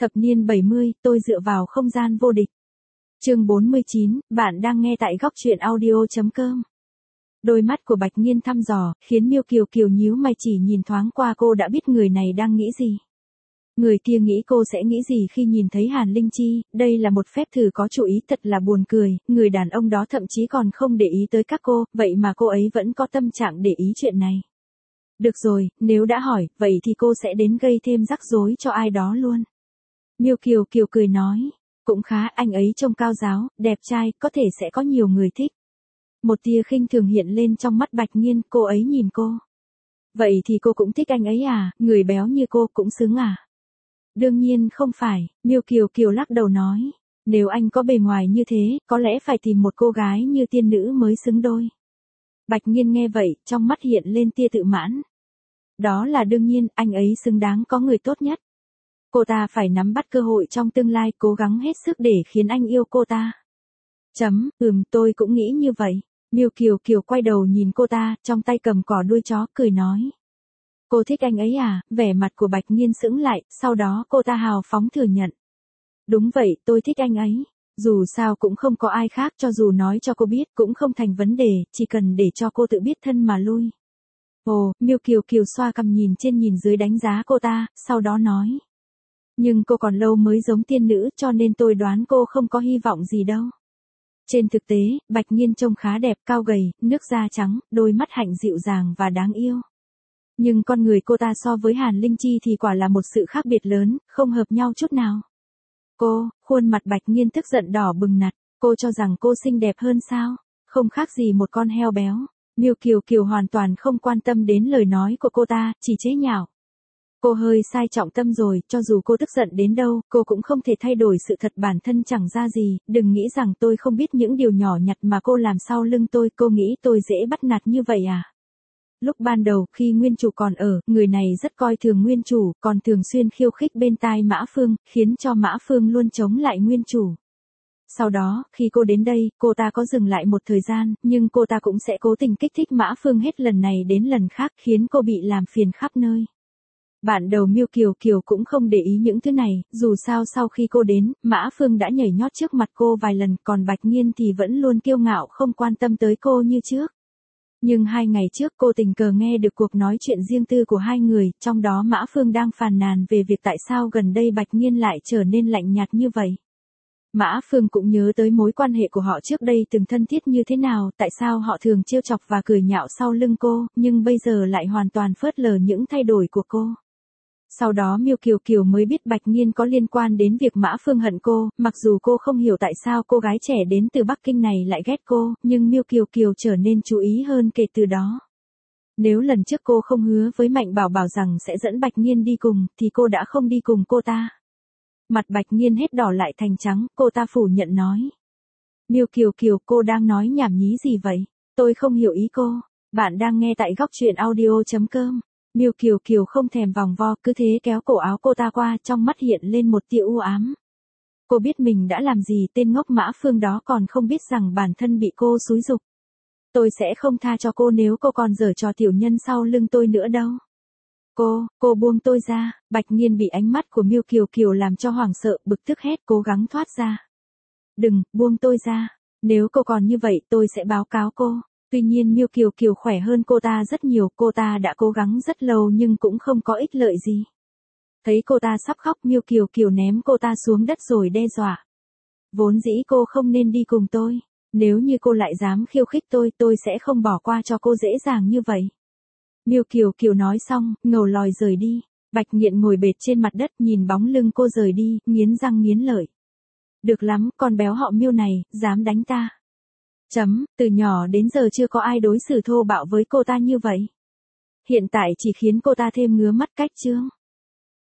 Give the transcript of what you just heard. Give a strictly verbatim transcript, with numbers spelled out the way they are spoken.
Thập niên bảy mươi, tôi dựa vào không gian vô địch. Chương bốn mươi chín, bạn đang nghe tại góc truyện audio.com. Đôi mắt của Bạch Nhiên thăm dò, khiến Miêu Kiều Kiều nhíu mày, chỉ nhìn thoáng qua cô đã biết người này đang nghĩ gì. Người kia nghĩ cô sẽ nghĩ gì khi nhìn thấy Hàn Linh Chi, đây là một phép thử có chủ ý, thật là buồn cười, người đàn ông đó thậm chí còn không để ý tới các cô, vậy mà cô ấy vẫn có tâm trạng để ý chuyện này. Được rồi, nếu đã hỏi, vậy thì cô sẽ đến gây thêm rắc rối cho ai đó luôn. Miêu Kiều Kiều cười nói, cũng khá, anh ấy trông cao ráo, đẹp trai, có thể sẽ có nhiều người thích. Một tia khinh thường hiện lên trong mắt Bạch Nhiên, cô ấy nhìn cô. Vậy thì cô cũng thích anh ấy à, người béo như cô cũng xứng à? Đương nhiên không phải, Miêu Kiều Kiều lắc đầu nói, nếu anh có bề ngoài như thế, có lẽ phải tìm một cô gái như tiên nữ mới xứng đôi. Bạch Nhiên nghe vậy, trong mắt hiện lên tia tự mãn. Đó là đương nhiên, anh ấy xứng đáng có người tốt nhất. Cô ta phải nắm bắt cơ hội trong tương lai, cố gắng hết sức để khiến anh yêu cô ta. Chấm, ừm, tôi cũng nghĩ như vậy. Miêu Kiều Kiều quay đầu nhìn cô ta, trong tay cầm cỏ đuôi chó, cười nói. Cô thích anh ấy à? Vẻ mặt của Bạch Nhiên sững lại, sau đó cô ta hào phóng thừa nhận. Đúng vậy, tôi thích anh ấy. Dù sao cũng không có ai khác, cho dù nói cho cô biết cũng không thành vấn đề, chỉ cần để cho cô tự biết thân mà lui. Ồ, Miêu Kiều Kiều xoa cằm nhìn trên nhìn dưới đánh giá cô ta, sau đó nói. Nhưng cô còn lâu mới giống tiên nữ, cho nên tôi đoán cô không có hy vọng gì đâu. Trên thực tế, Bạch Nhiên trông khá đẹp, cao gầy, nước da trắng, đôi mắt hạnh dịu dàng và đáng yêu. Nhưng con người cô ta so với Hàn Linh Chi thì quả là một sự khác biệt lớn, không hợp nhau chút nào. Cô, khuôn mặt Bạch Nhiên tức giận đỏ bừng nặt, cô cho rằng cô xinh đẹp hơn sao? Không khác gì một con heo béo. Miêu Kiều Kiều hoàn toàn không quan tâm đến lời nói của cô ta, chỉ chế nhạo. Cô hơi sai trọng tâm rồi, cho dù cô tức giận đến đâu, cô cũng không thể thay đổi sự thật bản thân chẳng ra gì, đừng nghĩ rằng tôi không biết những điều nhỏ nhặt mà cô làm sau lưng tôi, cô nghĩ tôi dễ bắt nạt như vậy à? Lúc ban đầu, khi nguyên chủ còn ở, người này rất coi thường nguyên chủ, còn thường xuyên khiêu khích bên tai Mã Phương, khiến cho Mã Phương luôn chống lại nguyên chủ. Sau đó, khi cô đến đây, cô ta có dừng lại một thời gian, nhưng cô ta cũng sẽ cố tình kích thích Mã Phương hết lần này đến lần khác, khiến cô bị làm phiền khắp nơi. Bạn đầu Miêu Kiều Kiều cũng không để ý những thứ này, dù sao sau khi cô đến, Mã Phương đã nhảy nhót trước mặt cô vài lần, còn Bạch Nhiên thì vẫn luôn kiêu ngạo không quan tâm tới cô như trước. Nhưng hai ngày trước cô tình cờ nghe được cuộc nói chuyện riêng tư của hai người, trong đó Mã Phương đang phàn nàn về việc tại sao gần đây Bạch Nhiên lại trở nên lạnh nhạt như vậy. Mã Phương cũng nhớ tới mối quan hệ của họ trước đây từng thân thiết như thế nào, tại sao họ thường trêu chọc và cười nhạo sau lưng cô, nhưng bây giờ lại hoàn toàn phớt lờ những thay đổi của cô. Sau đó Miêu Kiều Kiều mới biết Bạch Nhiên có liên quan đến việc Mã Phương hận cô, mặc dù cô không hiểu tại sao cô gái trẻ đến từ Bắc Kinh này lại ghét cô, nhưng Miêu Kiều Kiều trở nên chú ý hơn kể từ đó. Nếu lần trước cô không hứa với Mạnh Bảo Bảo rằng sẽ dẫn Bạch Nhiên đi cùng, thì cô đã không đi cùng cô ta. Mặt Bạch Nhiên hết đỏ lại thành trắng, cô ta phủ nhận nói. Miêu Kiều Kiều, cô đang nói nhảm nhí gì vậy? Tôi không hiểu ý cô. Bạn đang nghe tại góc truyện audio.com. Miêu Kiều Kiều không thèm vòng vo, cứ thế kéo cổ áo cô ta qua, trong mắt hiện lên một tia u ám. Cô biết mình đã làm gì, tên ngốc Mã Phương đó còn không biết rằng bản thân bị cô xúi giục. Tôi sẽ không tha cho cô nếu cô còn giở trò tiểu nhân sau lưng tôi nữa đâu. Cô, cô buông tôi ra. Bạch Nhiên bị ánh mắt của Miêu Kiều Kiều làm cho hoảng sợ, bực tức hét, cố gắng thoát ra. Đừng, buông tôi ra. Nếu cô còn như vậy tôi sẽ báo cáo cô. Tuy nhiên Miêu Kiều Kiều khỏe hơn cô ta rất nhiều, cô ta đã cố gắng rất lâu nhưng cũng không có ích lợi gì. Thấy cô ta sắp khóc, Miêu Kiều Kiều ném cô ta xuống đất rồi đe dọa. Vốn dĩ cô không nên đi cùng tôi. Nếu như cô lại dám khiêu khích tôi, tôi sẽ không bỏ qua cho cô dễ dàng như vậy. Miêu Kiều Kiều nói xong, ngầu lòi rời đi. Bạch Nghiện ngồi bệt trên mặt đất nhìn bóng lưng cô rời đi, nghiến răng nghiến lợi. Được lắm, con béo họ Miêu này, dám đánh ta. Chấm, từ nhỏ đến giờ chưa có ai đối xử thô bạo với cô ta như vậy. Hiện tại chỉ khiến cô ta thêm ngứa mắt cách chướng.